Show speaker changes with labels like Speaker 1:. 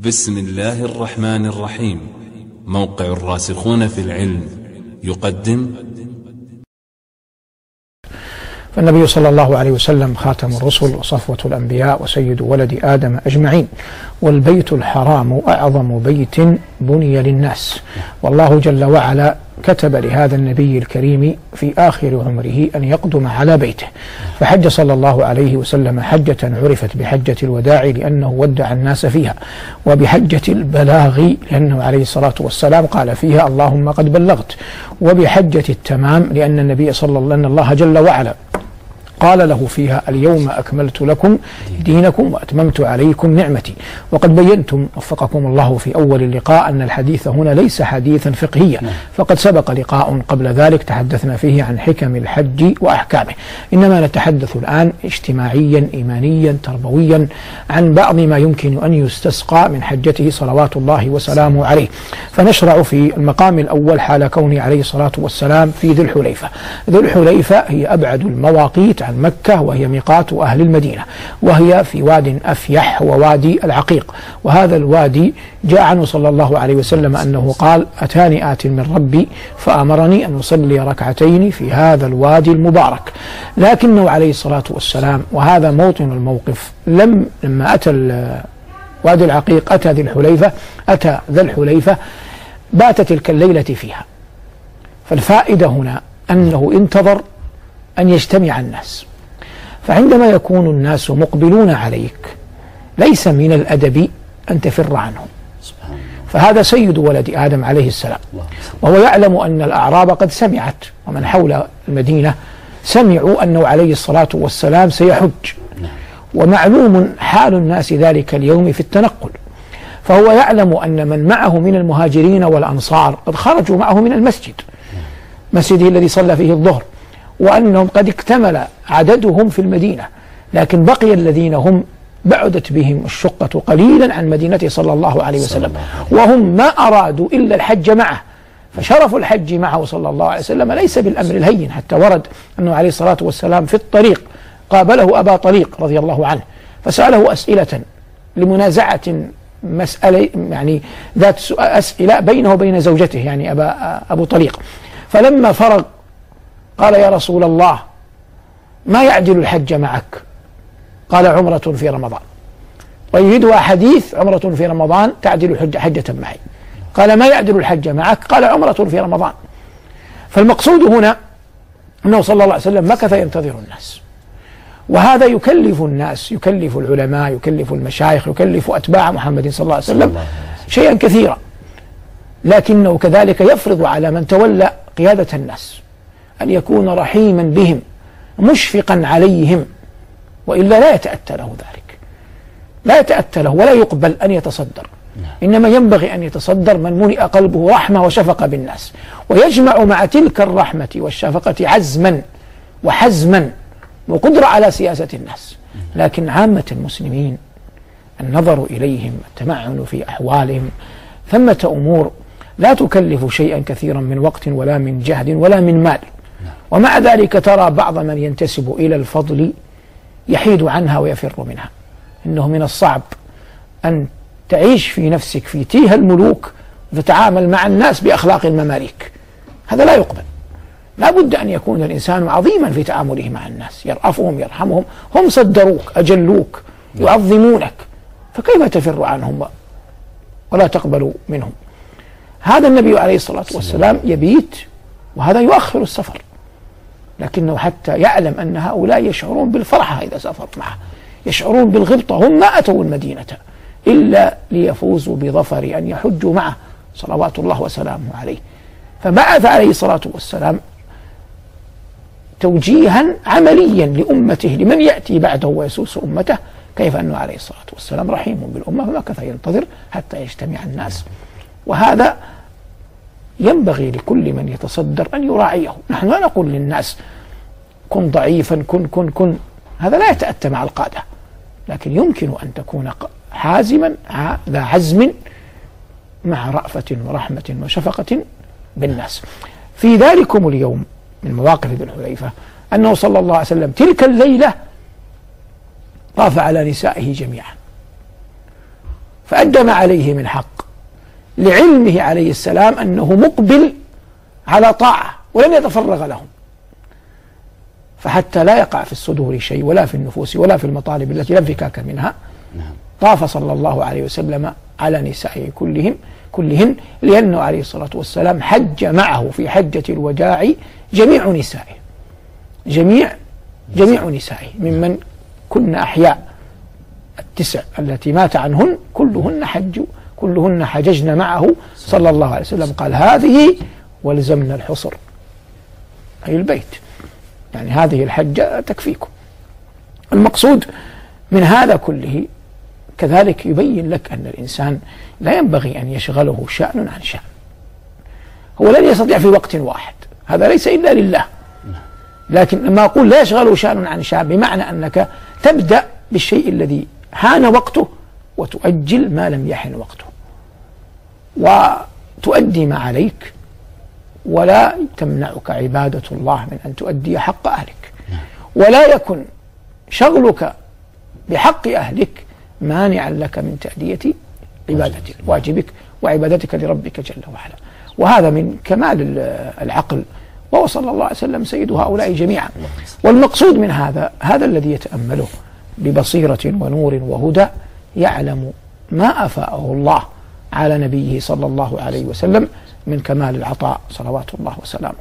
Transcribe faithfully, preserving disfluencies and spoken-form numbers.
Speaker 1: بسم الله الرحمن الرحيم. موقع الراسخون في العلم يقدم.
Speaker 2: فالنبي صلى الله عليه وسلم خاتم الرسل وصفوة الأنبياء وسيد ولد آدم أجمعين، والبيت الحرام أعظم بيت بني للناس، والله جل وعلا كتب لهذا النبي الكريم في آخر عمره أن يقدم على بيته، فحج صلى الله عليه وسلم حجة عرفت بحجة الوداع لأنه ودع الناس فيها، وبحجة البلاغ لأنه عليه الصلاة والسلام قال فيها اللهم قد بلغت، وبحجة التمام لأن النبي صلى الله عليه الله جل وعلا قال له فيها اليوم أكملت لكم دينكم وأتممت عليكم نعمتي. وقد بينتم وفقكم الله في أول اللقاء أن الحديث هنا ليس حديثا فقهيا، فقد سبق لقاء قبل ذلك تحدثنا فيه عن حكم الحج وأحكامه، إنما نتحدث الآن اجتماعيا إيمانيا تربويا عن بعض ما يمكن أن يستسقى من حجته صلوات الله وسلامه عليه. فنشرع في المقام الأول حال كونه عليه الصلاة والسلام في ذي الحليفة. ذي الحليفة هي أبعد المواقيت عن مكة، وهي ميقات أهل المدينة، وهي في واد أفيح ووادي العقيق. وهذا الوادي جاء عنه صلى الله عليه وسلم أنه قال أتاني آت من ربي فأمرني أن أصلي ركعتين في هذا الوادي المبارك. لكنه عليه الصلاة والسلام وهذا موطن الموقف لم لما أتى وادي العقيق أتى ذي الحليفة أتى ذا الحليفة بات تلك الليلة فيها. فالفائدة هنا أنه انتظر أن يجتمع الناس، فعندما يكون الناس مقبلون عليك ليس من الأدب أن تفر عنهم، فهذا سيد ولد آدم عليه السلام، وهو يعلم أن الأعراب قد سمعت ومن حول المدينة سمعوا أنه عليه الصلاة والسلام سيحج، ومعلوم حال الناس ذلك اليوم في التنقل، فهو يعلم أن من معه من المهاجرين والأنصار قد خرجوا معه من المسجد مسجده الذي صلى فيه الظهر، وأنهم قد اكتمل عددهم في المدينة، لكن بقي الذين هم بعدت بهم الشقة قليلا عن مدينته صلى الله عليه وسلم، وهم ما أرادوا إلا الحج معه، فشرف الحج معه صلى الله عليه وسلم ليس بالأمر الهين، حتى ورد أنه عليه الصلاة والسلام في الطريق قابله أبا طليق رضي الله عنه فسأله أسئلة لمنازعة مسألة يعني ذات أسئلة بينه وبين زوجته يعني أبا أبو طليق، فلما فرغ قال يا رسول الله ما يعدل الحج معك؟ قال عمرة في رمضان، ويريدها حديث عمرة في رمضان تعدل الحج حجة معي. قال ما يعدل الحج معك؟ قال عمرة في رمضان. فالمقصود هنا أنه صلى الله عليه وسلم مكث ينتظر الناس، وهذا يكلف الناس، يكلف العلماء، يكلف المشايخ، يكلف أتباع محمد صلى الله عليه وسلم شيئا كثيرا، لكنه كذلك يفرض على من تولى قيادة الناس أن يكون رحيما بهم مشفقا عليهم، وإلا لا يتأتى له ذلك، لا يتأتى له ولا يقبل أن يتصدر، إنما ينبغي أن يتصدر من ملئ قلبه رحمة وشفقة بالناس، ويجمع مع تلك الرحمة والشفقة عزما وحزما وقدرة على سياسة الناس. لكن عامة المسلمين النظر إليهم، التمعن في أحوالهم، ثمة أمور لا تكلف شيئا كثيرا من وقت ولا من جهد ولا من مال، ومع ذلك ترى بعض من ينتسب إلى الفضل يحيد عنها ويفر منها. إنه من الصعب أن تعيش في نفسك في تيه الملوك وتتعامل مع الناس بأخلاق المماليك، هذا لا يقبل. لا بد أن يكون الإنسان عظيما في تعامله مع الناس، يرأفهم يرحمهم، هم صدروك أجلوك يعظمونك، فكيف تفر عنهم ولا تقبل منهم؟ هذا النبي عليه الصلاة والسلام يبيت، وهذا يؤخر السفر، لكنه حتى يعلم أن هؤلاء يشعرون بالفرحة إذا سافر معه، يشعرون بالغبطة، هم ما أتوا المدينة إلا ليفوزوا بظفر أن يحجوا معه صلوات الله وسلامه عليه. فبعث عليه الصلاة والسلام توجيها عمليا لأمته، لمن يأتي بعده ويسوس أمته، كيف أنه عليه الصلاة والسلام رحيم بالأمة، فمكث ينتظر حتى يجتمع الناس. وهذا ينبغي لكل من يتصدر أن يراعيه. نحن لا نقول للناس كن ضعيفا كن كن كن هذا لا يتأتى مع القادة، لكن يمكن أن تكون حازما ذا عزم مع رأفة ورحمة وشفقة بالناس. في ذلكم اليوم من مواقف ذي الحليفة أنه صلى الله عليه وسلم تلك الليلة طاف على نسائه جميعا، فأدى ما عليه من حق لعلمه عليه السلام أنه مقبل على طاعة ولن يتفرغ لهم، فحتى لا يقع في الصدور شيء ولا في النفوس ولا في المطالب التي لا انفكاك منها طاف صلى الله عليه وسلم على نسائه كلهم كلهن لأنه عليه الصلاة والسلام حج معه في حجة الوداع جميع نسائه جميع جميع نسائه ممن كن أحياء التسع التي مات عنهن كلهن حج كلهن حججن معه صلى الله عليه وسلم. قال هذه والزمنا الحصر أي البيت، يعني هذه الحجة تكفيكم. المقصود من هذا كله كذلك يبين لك أن الإنسان لا ينبغي أن يشغله شأن عن شأن، هو لن يستطيع في وقت واحد، هذا ليس إلا لله. لكن لما أقول لا يشغله شأن عن شأن بمعنى أنك تبدأ بالشيء الذي حان وقته وتؤجل ما لم يحن وقته، وتؤدي ما عليك، ولا تمنعك عبادة الله من أن تؤدي حق أهلك، ولا يكن شغلك بحق أهلك مانعا لك من تأدية عبادتك واجبك وعبادتك لربك جل وعلا. وهذا من كمال العقل، وهو صلى الله عليه وسلم سيد هؤلاء جميعا. والمقصود من هذا هذا الذي يتأمله ببصيرة ونور وهدى يعلم ما أفاءه الله على نبيه صلى الله عليه وسلم من كمال العطاء صلوات الله وسلامه